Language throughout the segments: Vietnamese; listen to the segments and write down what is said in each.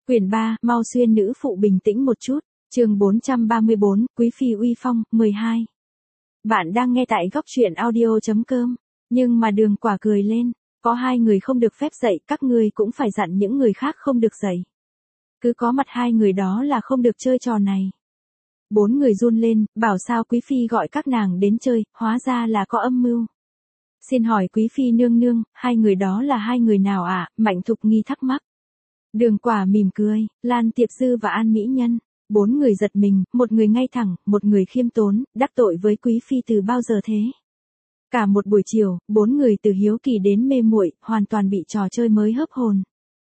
Quyển 3, mau xuyên nữ phụ bình tĩnh một chút. Chương 434, Quý phi uy phong, 12. Bạn đang nghe tại góc truyện audio.com. Nhưng mà Đường Quả cười lên, có hai người không được phép dạy, các ngươi cũng phải dặn những người khác không được dạy. Cứ có mặt hai người đó là không được chơi trò này. Bốn người run lên, bảo sao Quý phi gọi các nàng đến chơi, hóa ra là có âm mưu. Xin hỏi Quý phi nương nương, hai người đó là hai người nào ạ? Mạnh Thục Nghi thắc mắc. Đường Quả mỉm cười, Lan Tiệp Dư và An Mỹ Nhân. Bốn người giật mình, một người ngay thẳng, một người khiêm tốn, đắc tội với Quý phi từ bao giờ thế? Cả một buổi chiều, bốn người từ hiếu kỳ đến mê muội, hoàn toàn bị trò chơi mới hớp hồn.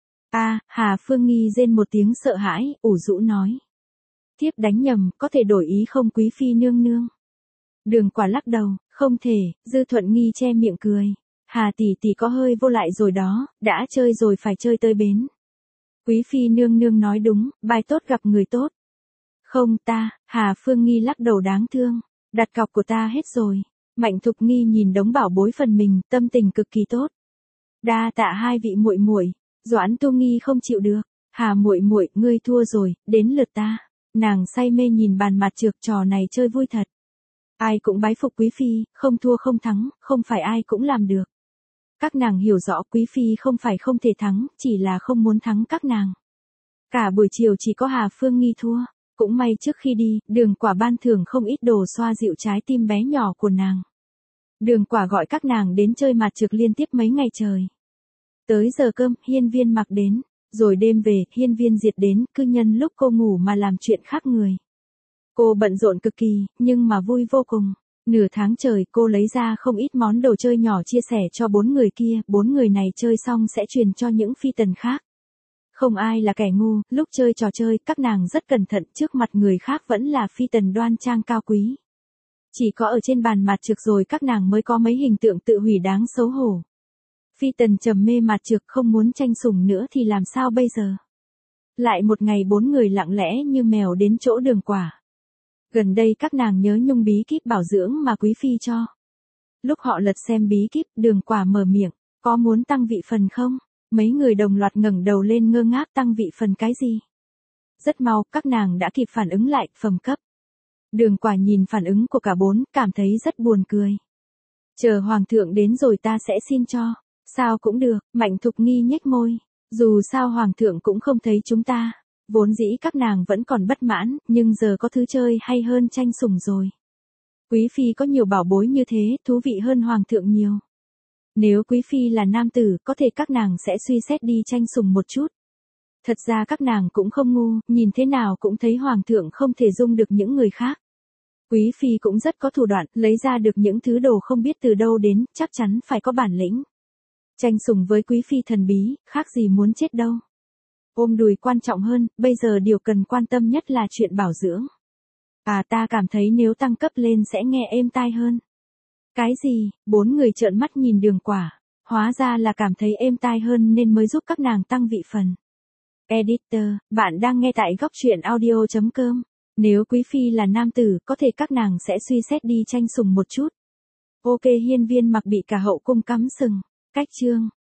Hà Phương Nghi rên một tiếng sợ hãi, ủ rũ nói. Thiếp đánh nhầm, có thể đổi ý không Quý phi nương nương? Đường Quả lắc đầu, không thể. Dư Thuận Nghi che miệng cười. Hà tỷ tỷ có hơi vô lại rồi đó, đã chơi rồi phải chơi tới bến. Quý phi nương nương nói đúng, bài tốt gặp người tốt. Không ta, Hà Phương Nghi lắc đầu đáng thương. Đặt cọc của ta hết rồi. Mạnh Thục Nghi nhìn đống bảo bối phần mình, tâm tình cực kỳ tốt. Đa tạ hai vị muội muội. Doãn Tu Nghi không chịu được. Hà muội muội, ngươi thua rồi, đến lượt ta. Nàng say mê nhìn bàn mặt trược, trò này chơi vui thật. Ai cũng bái phục Quý phi, không thua không thắng, không phải ai cũng làm được. Các nàng hiểu rõ Quý phi không phải không thể thắng, chỉ là không muốn thắng các nàng. Cả buổi chiều chỉ có Hà Phương Nghi thua. Cũng may trước khi đi, Đường Quả ban thưởng không ít đồ xoa dịu trái tim bé nhỏ của nàng. Đường Quả gọi các nàng đến chơi mặt trược liên tiếp mấy ngày trời. Tới giờ cơm, Hiên Viên Mặc đến. Rồi đêm về, Hiên Viên Diệt đến, cứ nhân lúc cô ngủ mà làm chuyện khác người. Cô bận rộn cực kỳ, nhưng mà vui vô cùng. Nửa tháng trời cô lấy ra không ít món đồ chơi nhỏ chia sẻ cho bốn người kia, bốn người này chơi xong sẽ truyền cho những phi tần khác. Không ai là kẻ ngu, lúc chơi trò chơi các nàng rất cẩn thận, trước mặt người khác vẫn là phi tần đoan trang cao quý. Chỉ có ở trên bàn mặt trược rồi các nàng mới có mấy hình tượng tự hủy đáng xấu hổ. Phi tần trầm mê mặt trược không muốn tranh sủng nữa thì làm sao bây giờ? Lại một ngày bốn người lặng lẽ như mèo đến chỗ Đường Quả. Gần đây các nàng nhớ nhung bí kíp bảo dưỡng mà Quý phi cho. Lúc họ lật xem bí kíp, Đường Quả mở miệng, có muốn tăng vị phần không? Mấy người đồng loạt ngẩng đầu lên ngơ ngác, tăng vị phần cái gì? Rất mau, các nàng đã kịp phản ứng lại, phẩm cấp. Đường Quả nhìn phản ứng của cả bốn, cảm thấy rất buồn cười. Chờ hoàng thượng đến rồi ta sẽ xin cho. Sao cũng được, Mạnh Thục Nghi nhếch môi. Dù sao hoàng thượng cũng không thấy chúng ta. Vốn dĩ các nàng vẫn còn bất mãn, nhưng giờ có thứ chơi hay hơn tranh sủng rồi. Quý phi có nhiều bảo bối như thế, thú vị hơn hoàng thượng nhiều. Nếu Quý phi là nam tử, có thể các nàng sẽ suy xét đi tranh sủng một chút. Thật ra các nàng cũng không ngu, nhìn thế nào cũng thấy hoàng thượng không thể dung được những người khác. Quý phi cũng rất có thủ đoạn, lấy ra được những thứ đồ không biết từ đâu đến, chắc chắn phải có bản lĩnh. Tranh sủng với Quý phi thần bí, khác gì muốn chết đâu. Ôm đùi quan trọng hơn, bây giờ điều cần quan tâm nhất là chuyện bảo dưỡng. Ta cảm thấy nếu tăng cấp lên sẽ nghe êm tai hơn. Cái gì? Bốn người trợn mắt nhìn Đường Quả. Hóa ra là cảm thấy êm tai hơn nên mới giúp các nàng tăng vị phần. Editor, bạn đang nghe tại góc truyện audio.com. Nếu Quý phi là nam tử, có thể các nàng sẽ suy xét đi tranh sủng một chút. Ok, Hiên Viên Mặc bị cả hậu cung cắm sừng. Cách chương.